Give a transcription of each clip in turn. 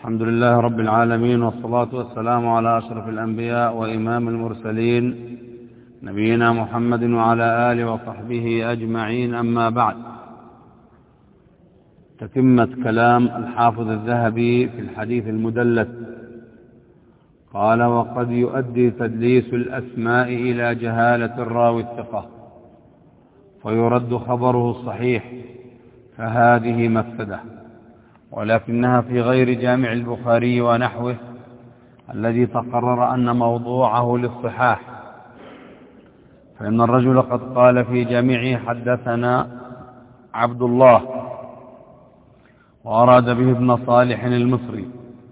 الحمد لله رب العالمين، والصلاة والسلام على أشرف الأنبياء وإمام المرسلين نبينا محمد وعلى آله وصحبه أجمعين. أما بعد، تتمة كلام الحافظ الذهبي في الحديث المدلس. قال: وقد يؤدي تدليس الأسماء إلى جهالة الراوي الثقة فيرد خبره الصحيح، فهذه مفسدة، ولكنها في غير جامع البخاري ونحوه الذي تقرر أن موضوعه للصحاح، فإن الرجل قد قال في جامعه: حدثنا عبد الله، وأراد به ابن صالح المصري،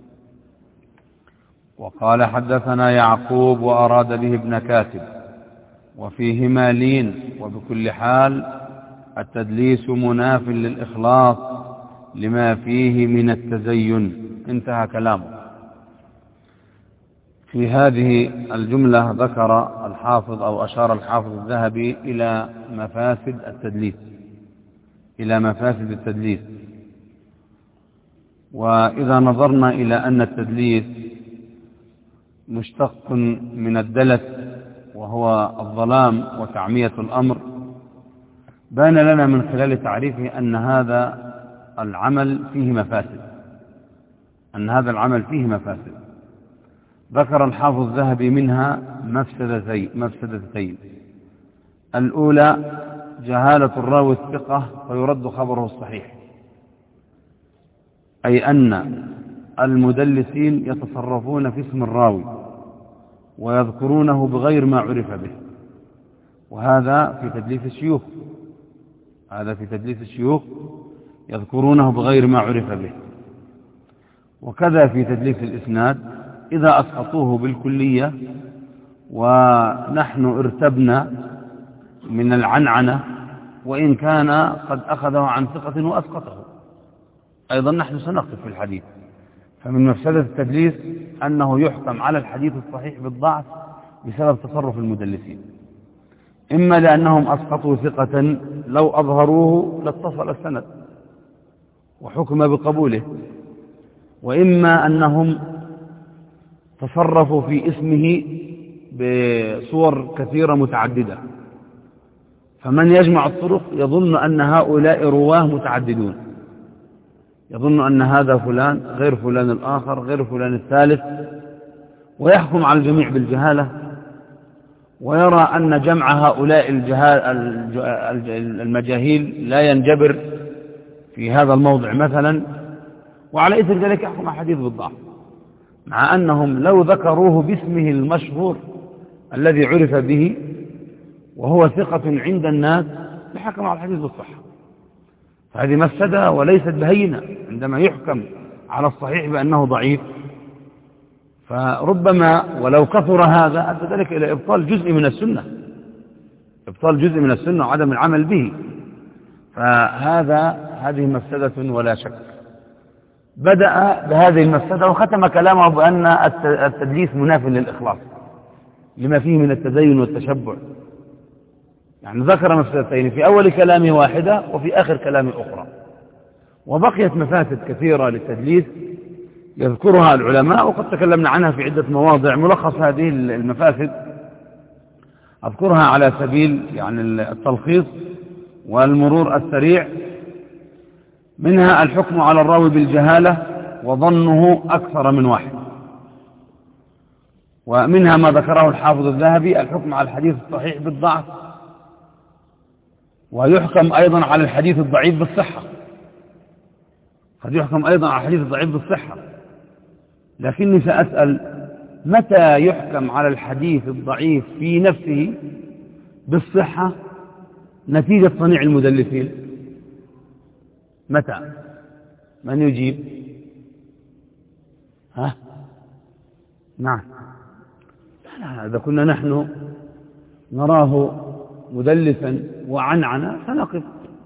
وقال حدثنا يعقوب وأراد به ابن كاتب، وفيهما لين، وبكل حال التدليس مناف للإخلاص لما فيه من التزين. انتهى كلامه. في هذه الجملة ذكر الحافظ أو أشار الحافظ الذهبي إلى مفاسد التدليس. وإذا نظرنا إلى أن التدليس مشتق من الدلس، وهو الظلام وتعمية الأمر، بان لنا من خلال تعريفه أن هذا العمل فيه مفاسد. ذكر الحافظ الذهبي منها مفسدتين. الأولى: جهالة الراوي الثقة فيرد خبره الصحيح، أي أن المدلسين يتصرفون في اسم الراوي ويذكرونه بغير ما عرف به، وهذا في تدليس الشيوخ، يذكرونه بغير ما عرف به. وكذا في تدليس الإسناد، إذا أسقطوه بالكلية ونحن ارتبنا من العنعنة، وإن كان قد أخذه عن ثقة وأسقطه، أيضا نحن سنقف في الحديث. فمن مفسدة التدليس أنه يحكم على الحديث الصحيح بالضعف بسبب تصرف المدلسين، إما لأنهم أسقطوا ثقة لو أظهروه لاتصل السند وحكم بقبوله، وإما أنهم تصرفوا في اسمه بصور كثيرة متعددة، فمن يجمع الطرق يظن أن هؤلاء رواه متعددون، يظن أن هذا فلان غير فلان الآخر غير فلان الثالث، ويحكم على الجميع بالجهالة، ويرى أن جمع هؤلاء المجاهيل لا ينجبر في هذا الموضع مثلا، وعلى إثر ذلك يحكم الحديث بالضعف، مع أنهم لو ذكروه باسمه المشهور الذي عرف به وهو ثقة عند الناس لحكم على الحديث بالصحة. فهذه مفسدة وليست بهينة عندما يحكم على الصحيح بأنه ضعيف، فربما ولو كثر هذا أدى ذلك إلى إبطال جزء من السنة وعدم العمل به. هذه مفسدة ولا شك. بدأ بهذه المفسدة وختم كلامه بأن التدليس مناف للإخلاص لما فيه من التزين والتشبع، يعني ذكر مفسدتين في أول كلامه واحدة وفي آخر كلامه أخرى، وبقيت مفاسد كثيرة للتدليس يذكرها العلماء وقد تكلمنا عنها في عدة مواضع. ملخص هذه المفاسد أذكرها على سبيل يعني التلخيص والمرور السريع. منها الحكم على الراوي بالجهالة وظنه أكثر من واحد، ومنها ما ذكره الحافظ الذهبي: الحكم على الحديث الصحيح بالضعف، ويحكم أيضا على الحديث الضعيف بالصحة. قد يحكم أيضا على الحديث الضعيف بالصحة، لكني سأسأل: متى يحكم على الحديث الضعيف في نفسه بالصحة نتيجة صنيع المدلسين؟ متى؟ من يجيب؟ نعم. إذا كنا نحن نراه مدلسا وعنعنا سنقف.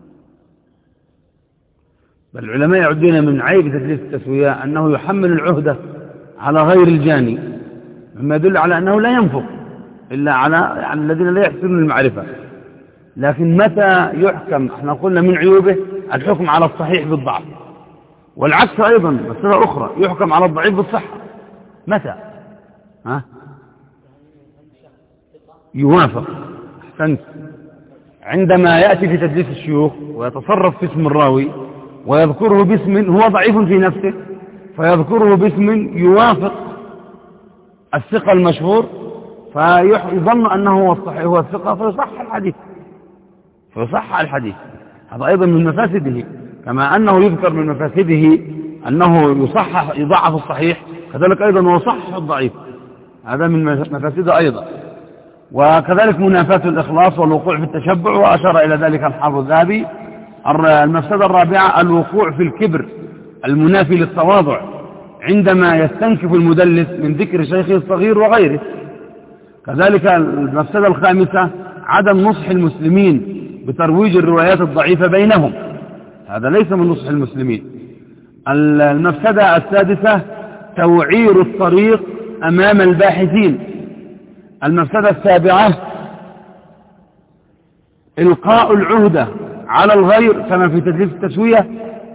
بل العلماء يعدون من عيب تدليس التسوية أنه يحمل العهدة على غير الجاني، مما يدل على أنه لا ينفق إلا على الذين لا يحسنون المعرفة. لكن متى يحكم؟ احنا قلنا من عيوبه الحكم على الصحيح بالضعف، والعكس أيضا مسألة أخرى، يحكم على الضعيف بالصحة متى؟ يوافق، أحسنت، عندما يأتي في تدليس الشيوخ ويتصرف في اسم الراوي ويذكره باسم هو ضعيف في نفسه، فيذكره باسم يوافق الثقة المشهور، فيظن أنه هو الثقة فيصح الحديث. هذا أيضا من مفاسده، كما أنه يذكر من مفاسده أنه يضعف الصحيح، كذلك أيضا هو صح الضعيف، هذا من مفاسده أيضا. وكذلك منافاة الإخلاص والوقوع في التشبع، وأشار إلى ذلك الحافظ الذهبي. المفسدة الرابعة الوقوع في الكبر المنافي للتواضع، عندما يستنكف المدلس من ذكر شيخه الصغير وغيره. كذلك المفسدة الخامسة عدم نصح المسلمين بترويج الروايات الضعيفة بينهم، هذا ليس من نصح المسلمين. المفسدة السادسة توعير الطريق أمام الباحثين. المفسدة السابعة إلقاء العهدة على الغير كما في تدليس التسوية،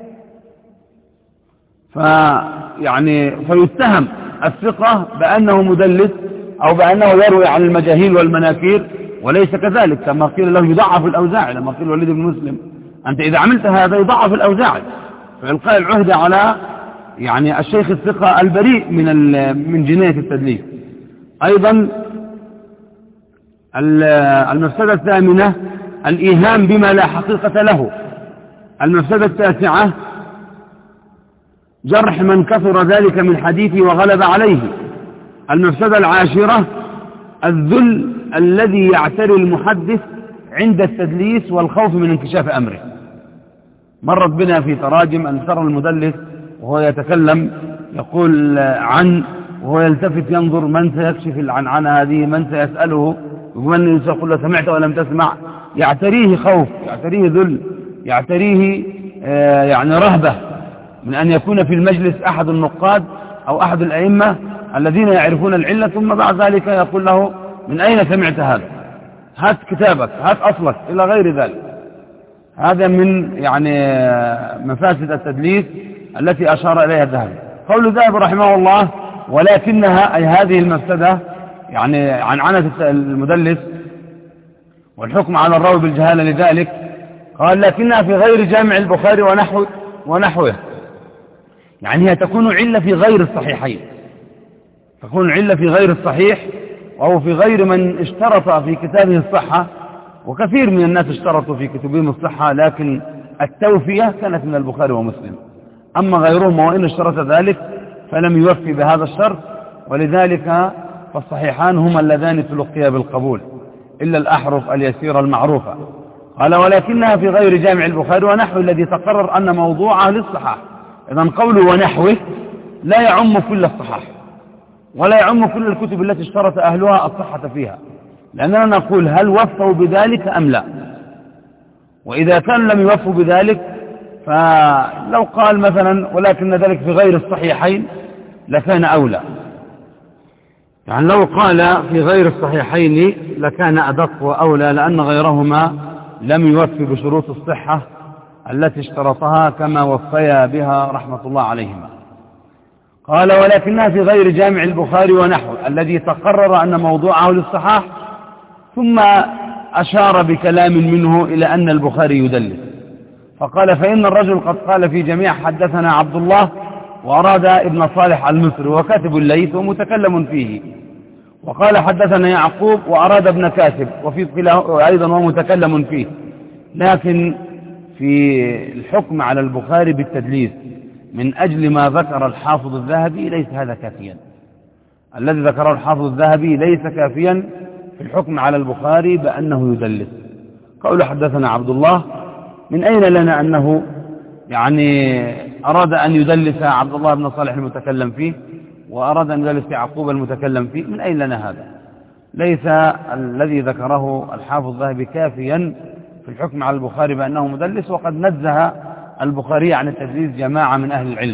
فيتهم الثقة بأنه مدلس أو بأنه يروي عن المجاهيل والمناكير، وليس كذلك، كما قيل له يضعف الأوزاعي، لما قيل وليد بن مسلم أنت إذا عملت هذا يضعف الأوزاعي، فإلقاء العهدة على الشيخ الثقة البريء من جناية التدليس. أيضا المفسدة الثامنة الإيهام بما لا حقيقة له. المفسدة التاسعة جرح من كثر ذلك من حديثه وغلب عليه. المفسدة العاشرة الذل الذي يعتري المحدث عند التدليس والخوف من انكشاف أمره. مرت بنا في تراجم أن ترى المدلس وهو يتكلم يقول عن، وهو يلتفت ينظر من سيكشف العنعنة هذه، من سيسأله، ومن سيقول له سمعت ولم تسمع. يعتريه خوف، يعتريه ذل، يعتريه رهبة من أن يكون في المجلس أحد النقاد أو أحد الأئمة الذين يعرفون العلة، ثم بعد ذلك يقول له من أين سمعت هذا، هات كتابك، هات أصلك، إلى غير ذلك. هذا من مفاسد التدليس التي أشار إليها الذهبي. قول الذهبي رحمه الله ولكنها، أي هذه المفسدة عنعنة المدلس والحكم على الراوي بالجهالة، لذلك قال لكنها في غير جامع البخاري ونحوه، هي تكون علة في غير الصحيحين، تكون علة في غير الصحيح أو في غير من اشترط في كتابه الصحة، وكثير من الناس اشترطوا في كتبهم الصحة، لكن التوفية كانت من البخاري ومسلم. أما غيرهم وإن اشترط ذلك فلم يوفي بهذا الشرط، ولذلك فالصحيحان هما اللذان تلقيا بالقبول إلا الأحرف اليسيرة المعروفة. قال ولكنها في غير جامع البخاري ونحوه الذي تقرر أن موضوعه للصحاح. إذن قوله ونحوه لا يعم كل الصحاح ولا يعم كل الكتب التي اشترط أهلها الصحة فيها، لأننا نقول هل وفوا بذلك أم لا؟ وإذا كان لم يوفوا بذلك، فلو قال مثلا ولكن ذلك في غير الصحيحين لكان أولى، لو قال في غير الصحيحين لكان أدق وأولى، لأن غيرهما لم يوفي بشروط الصحة التي اشترطها كما وفيا بها رحمة الله عليهما. قال ولكنها في غير جامع البخاري ونحوه الذي تقرر أن موضوعه للصحاح، ثم أشار بكلام منه إلى أن البخاري يدلس، فقال فإن الرجل قد قال في جميع حدثنا عبد الله، وأراد ابن صالح المصري وكاتب الليث ومتكلم فيه، وقال حدثنا يعقوب وأراد ابن كاتب وفي أيضا ومتكلم فيه. لكن في الحكم على البخاري بالتدليس من أجل ما ذكر الحافظ الذهبي ليس هذا كافيا، الذي ذكره الحافظ الذهبي ليس كافيا في الحكم على البخاري بأنه يدلس. قول حدثنا عبد الله، من أين لنا أنه أراد أن يدلس عبد الله بن صالح المتكلم فيه وأراد أن يدلس يعقوب المتكلم فيه؟ من أين لنا هذا؟ ليس الذي ذكره الحافظ الذهبي كافيا في الحكم على البخاري بأنه مدلس، وقد نزه البخاري عن التدليس جماعة من أهل العلم.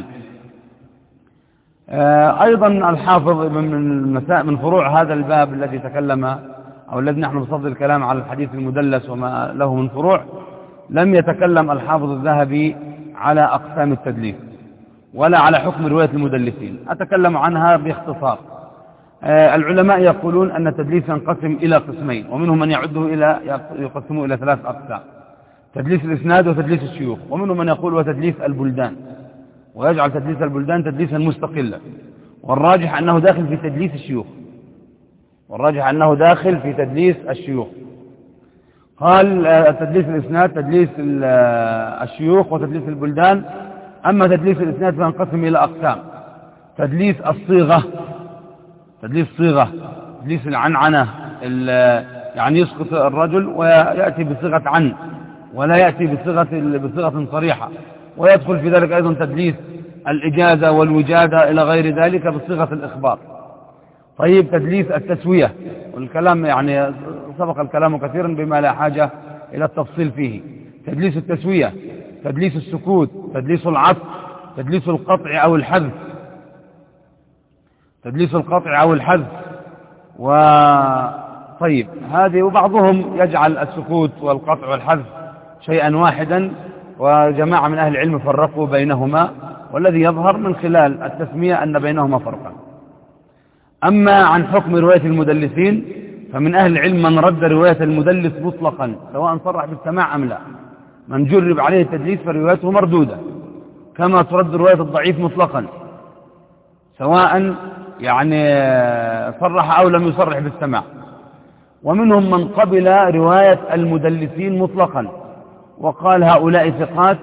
أيضا الحافظ من فروع هذا الباب الذي تكلم أو الذي نحن بصدد الكلام على الحديث المدلس وما له من فروع، لم يتكلم الحافظ الذهبي على أقسام التدليس، ولا على حكم رواية المدلسين. أتكلم عنها باختصار. العلماء يقولون أن التدليس ينقسم إلى قسمين، ومنهم من يقسمه إلى 3 أقسام: تدليس الإسناد وتدليس الشيوخ، ومنهم من يقول وتدليس البلدان، ويجعل تدليس البلدان تدليسا مستقلا، والراجح أنه داخل في تدليس الشيوخ. قال تدليس الإسناد تدليس الشيوخ وتدليس البلدان. أما تدليس الإسناد فينقسم إلى أقسام: تدليس الصيغة، تدليس العنعنة، يعني يسقط الرجل ويأتي بصيغة عن ولا يأتي بصيغة صريحة، ويدخل في ذلك أيضا تدليس الإجازة والوجادة إلى غير ذلك بصيغة الإخبار. طيب، تدليس التسوية، والكلام يعني سبق الكلام كثيرا بما لا حاجة إلى التفصيل فيه. تدليس التسوية، تدليس السكوت، تدليس العطف، تدليس القطع أو الحذف، طيب هذه. وبعضهم يجعل السكوت والقطع والحذف شيئا واحدا، وجماعة من أهل العلم فرقوا بينهما، والذي يظهر من خلال التسمية أن بينهما فرقا. أما عن حكم رواية المدلسين فمن أهل العلم من رد رواية المدلس مطلقا سواء صرح بالسماع أم لا. من جرب عليه التدليس فروايته مردودة، كما ترد رواية الضعيف مطلقا سواء يعني صرح أو لم يصرح بالسماع. ومنهم من قبل رواية المدلسين مطلقا وقال هؤلاء ثقات،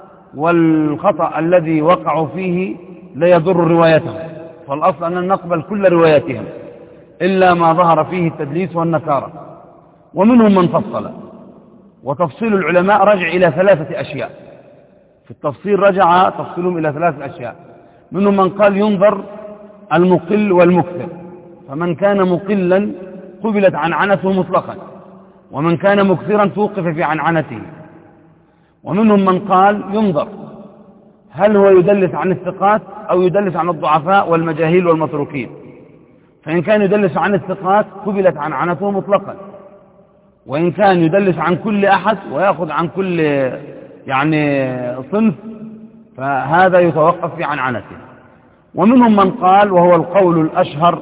والخطأ الذي وقعوا فيه لا يضر روايتهم، فالأصل أن نقبل كل رواياتهم إلا ما ظهر فيه التدليس والنكارة. ومنهم من فصل، وتفصيل العلماء رجع إلى 3 أشياء. في التفصيل رجع تفصيلهم إلى 3 أشياء. منهم من قال ينظر المقل والمكثر، فمن كان مقلا قبلت عنعنته مطلقا، ومن كان مكثرا توقف في عنعنته. ومنهم من قال ينظر هل هو يدلس عن الثقات أو يدلس عن الضعفاء والمجاهيل والمتروكين، فإن كان يدلس عن الثقات قبلت عنعنته مطلقا، وإن كان يدلس عن كل أحد ويأخذ عن كل يعني صنف فهذا يتوقف في عنعنته. ومنهم من قال، وهو القول الأشهر،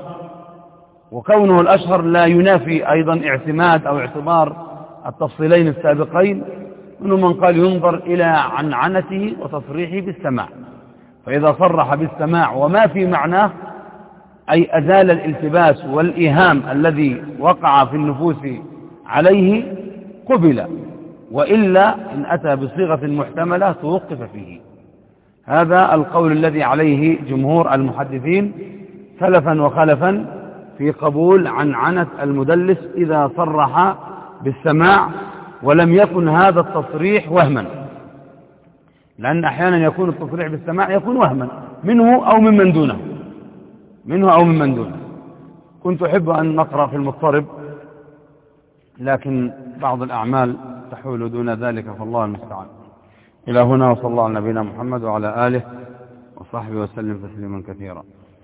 وكونه الأشهر لا ينافي أيضا اعتماد أو اعتبار التفصيلين السابقين، منهم من قال ينظر إلى عنعنته وتصريحه بالسماع، فإذا صرح بالسماع وما في معناه أي أزال الالتباس والإيهام الذي وقع في النفوس عليه قبل، وإلا إن أتى بصيغة محتملة توقف فيه. هذا القول الذي عليه جمهور المحدثين سلفا وخلفا في قبول عنعنة المدلس إذا صرح بالسماع ولم يكن هذا التصريح وهما، لأن أحيانا يكون التصريح بالسماع يكون وهما منه أو ممن دونه. كنت أحب أن نقرأ في المضطرب، لكن بعض الأعمال تحول دون ذلك، فالله المستعان. إلى هنا، وصلى الله على نبينا محمد وعلى آله وصحبه وسلم تسليما كثيرا.